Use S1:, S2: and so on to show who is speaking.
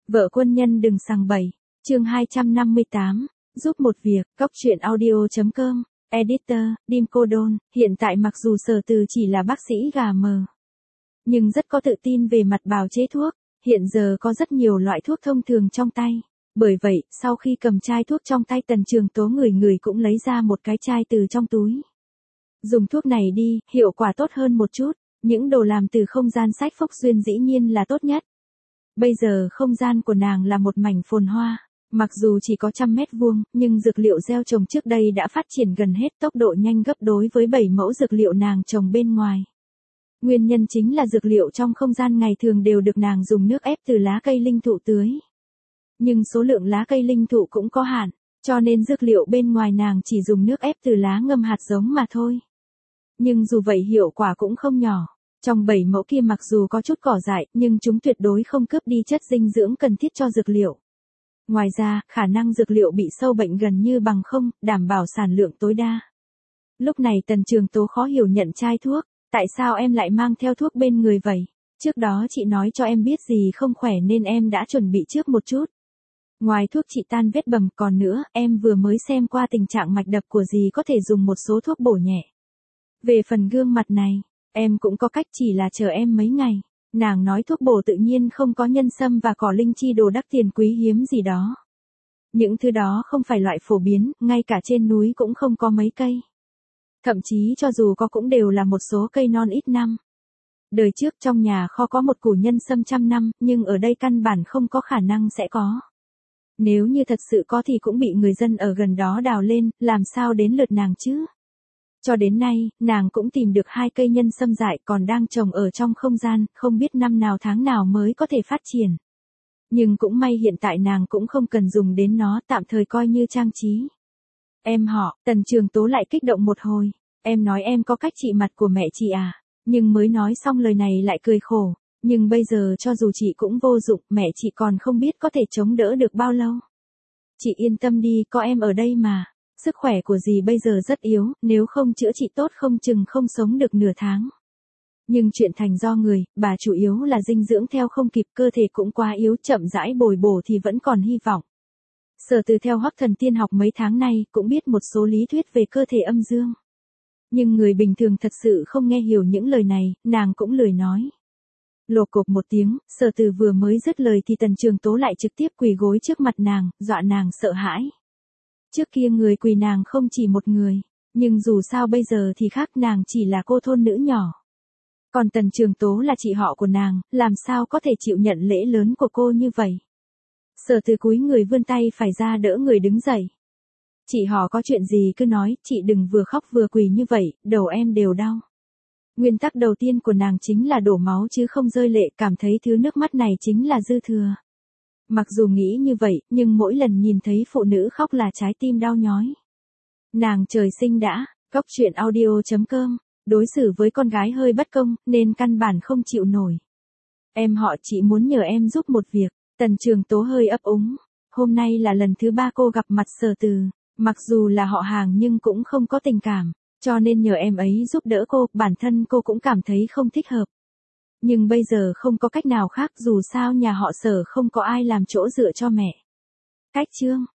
S1: Vợ quân nhân đừng sằng bậy. Chương 258, giúp một việc, Góc truyện audio.com, Editor, Dim Cô Đôn. Hiện tại mặc dù Sở Từ chỉ là bác sĩ gà mờ, nhưng rất có tự tin về mặt bào chế thuốc, hiện giờ có rất nhiều loại thuốc thông thường trong tay. Bởi vậy, sau khi cầm chai thuốc trong tay Tần Trường Tố người cũng lấy ra một cái chai từ trong túi. Dùng thuốc này đi, hiệu quả tốt hơn một chút, những đồ làm từ không gian sách Phúc Duyên dĩ nhiên là tốt nhất. Bây giờ không gian của nàng là một mảnh phồn hoa, mặc dù chỉ có 100 mét vuông, nhưng dược liệu gieo trồng trước đây đã phát triển gần hết, tốc độ nhanh gấp đối với 7 mẫu dược liệu nàng trồng bên ngoài. Nguyên nhân chính là dược liệu trong không gian ngày thường đều được nàng dùng nước ép từ lá cây linh thụ tưới. Nhưng số lượng lá cây linh thụ cũng có hạn, cho nên dược liệu bên ngoài nàng chỉ dùng nước ép từ lá ngâm hạt giống mà thôi. Nhưng dù vậy hiệu quả cũng không nhỏ. Trong 7 mẫu kia mặc dù có chút cỏ dại, nhưng chúng tuyệt đối không cướp đi chất dinh dưỡng cần thiết cho dược liệu. Ngoài ra, khả năng dược liệu bị sâu bệnh gần như bằng không, đảm bảo sản lượng tối đa. Lúc này Tần Trường Tố khó hiểu nhận chai thuốc, tại sao em lại mang theo thuốc bên người vậy? Trước đó chị nói cho em biết gì không khỏe nên em đã chuẩn bị trước một chút. Ngoài thuốc trị tan vết bầm còn nữa, em vừa mới xem qua tình trạng mạch đập của dì có thể dùng một số thuốc bổ nhẹ. Về phần gương mặt này, em cũng có cách, chỉ là chờ em mấy ngày. Nàng nói thuốc bổ tự nhiên không có nhân sâm và cỏ linh chi đồ đắt tiền quý hiếm gì đó. Những thứ đó không phải loại phổ biến, ngay cả trên núi cũng không có mấy cây. Thậm chí cho dù có cũng đều là một số cây non ít năm. Đời trước trong nhà kho có một củ nhân sâm 100 năm, nhưng ở đây căn bản không có khả năng sẽ có. Nếu như thật sự có thì cũng bị người dân ở gần đó đào lên, làm sao đến lượt nàng chứ? Cho đến nay, nàng cũng tìm được 2 cây nhân sâm dại còn đang trồng ở trong không gian, không biết năm nào tháng nào mới có thể phát triển. Nhưng cũng may hiện tại nàng cũng không cần dùng đến nó, tạm thời coi như trang trí. Em họ, Tần Trường Tố lại kích động một hồi. Em nói em có cách trị mặt của mẹ chị à? Nhưng mới nói xong lời này lại cười khổ. Nhưng bây giờ cho dù chị cũng vô dụng, mẹ chị còn không biết có thể chống đỡ được bao lâu. Chị yên tâm đi, có em ở đây mà. Sức khỏe của dì bây giờ rất yếu, nếu không chữa trị tốt không chừng không sống được nửa tháng. Nhưng chuyện thành do người, bà chủ yếu là dinh dưỡng theo không kịp, cơ thể cũng quá yếu, chậm rãi bồi bổ thì vẫn còn hy vọng. Sở Từ theo Hoắc Thần Tiên học mấy tháng nay, cũng biết một số lý thuyết về cơ thể âm dương. Nhưng người bình thường thật sự không nghe hiểu những lời này, nàng cũng lười nói. Lộp cộp một tiếng, Sở Từ vừa mới dứt lời thì Tần Trường Tố lại trực tiếp quỳ gối trước mặt nàng, dọa nàng sợ hãi. Trước kia người quỳ nàng không chỉ một người, nhưng dù sao bây giờ thì khác, nàng chỉ là cô thôn nữ nhỏ. Còn Tần Trường Tố là chị họ của nàng, làm sao có thể chịu nhận lễ lớn của cô như vậy. Sở Từ cúi người vươn tay phải ra đỡ người đứng dậy. Chị họ có chuyện gì cứ nói, chị đừng vừa khóc vừa quỳ như vậy, đầu em đều đau. Nguyên tắc đầu tiên của nàng chính là đổ máu chứ không rơi lệ, cảm thấy thứ nước mắt này chính là dư thừa. Mặc dù nghĩ như vậy, nhưng mỗi lần nhìn thấy phụ nữ khóc là trái tim đau nhói. Nàng trời sinh đã, Góc truyện audio.com, đối xử với con gái hơi bất công, nên căn bản không chịu nổi. Em họ, chị muốn nhờ em giúp một việc. Tần Trường Tố hơi ấp úng. Hôm nay là lần thứ 3 cô gặp mặt Sở Từ, mặc dù là họ hàng nhưng cũng không có tình cảm, cho nên nhờ em ấy giúp đỡ cô, bản thân cô cũng cảm thấy không thích hợp. Nhưng bây giờ không có cách nào khác, dù sao nhà họ Sở không có ai làm chỗ dựa cho mẹ. Cách chương